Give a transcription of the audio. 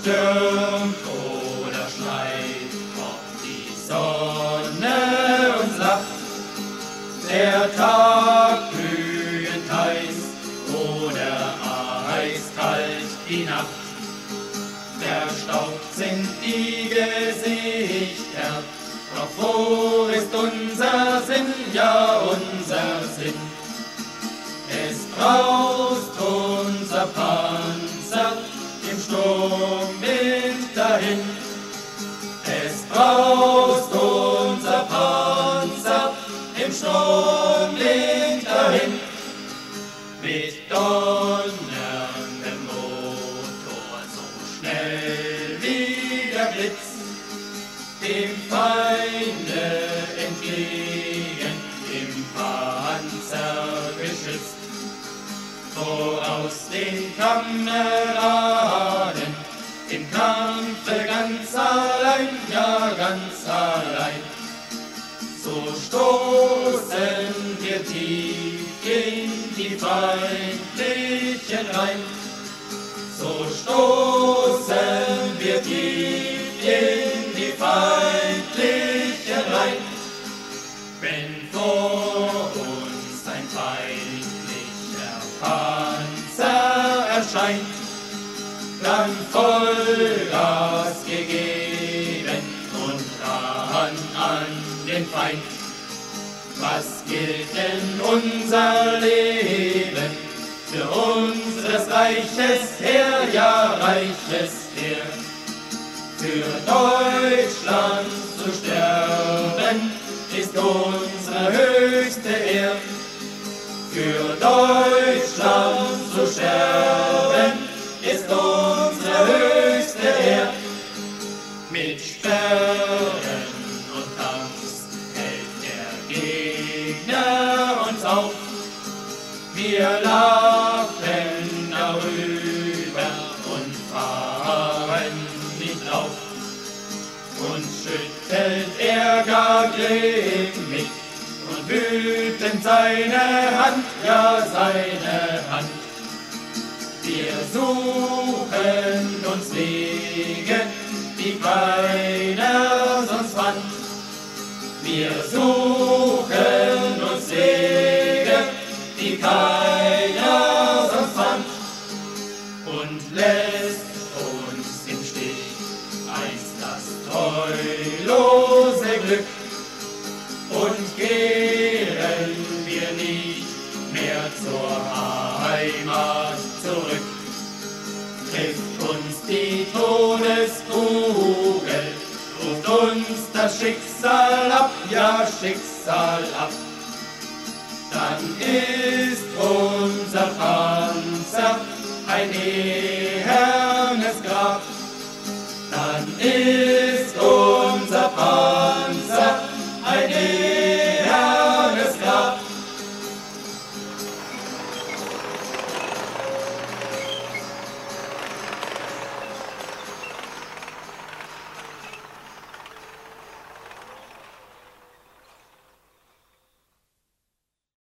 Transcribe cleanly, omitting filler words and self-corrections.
stürmt oder schneit, ob die Sonne uns lacht, der Tag glühend heiß oder eiskalt die Nacht. Verstaubt sind die Gesichter, doch wo ist unser Sinn, ja unser Sinn? Es braust unser Panzer im Sturmwind dahin. Es braust unser Panzer im Sturmwind dahin. Mit donnerndem Motor so schnell wie der Blitz dem Feinde entgegen, im Panzer geschützt. Voraus den Kameraden, im Kampfe ganz allein, ja ganz allein. So stoßen wir tief in die feindlichen Reihen. So stoßen wir tief in die feindlichen Reihen. Wenn vor uns ein feindlicher Panzer erscheint, dann Vollgas gegeben und ran an den Feind. Was gilt denn unser Leben für unseres Reiches Heer, ja Reiches Heer? Für Deutschland zu sterben ist unsere höchste Ehr. Für Deutschland zu sterben ist unsere höchste Ehr. Mit Sperren und Tanks hält der Gegner uns auf. Wir lachen darüber und fahren nicht auf. Uns schüttelt er gar grimmig und wütend seine Hand, ja seine Hand. Wir suchen uns Wege, die keiner sonst fand. Wir suchen uns Wege, die keiner sonst fand. Und lässt uns im Stich einst das treulose Glück. Und kehren wir nicht mehr zur Heimat zurück. Trifft uns die Todeskugel, ruft uns das Schicksal ab, ja Schicksal ab. Dann ist unser Panzer ein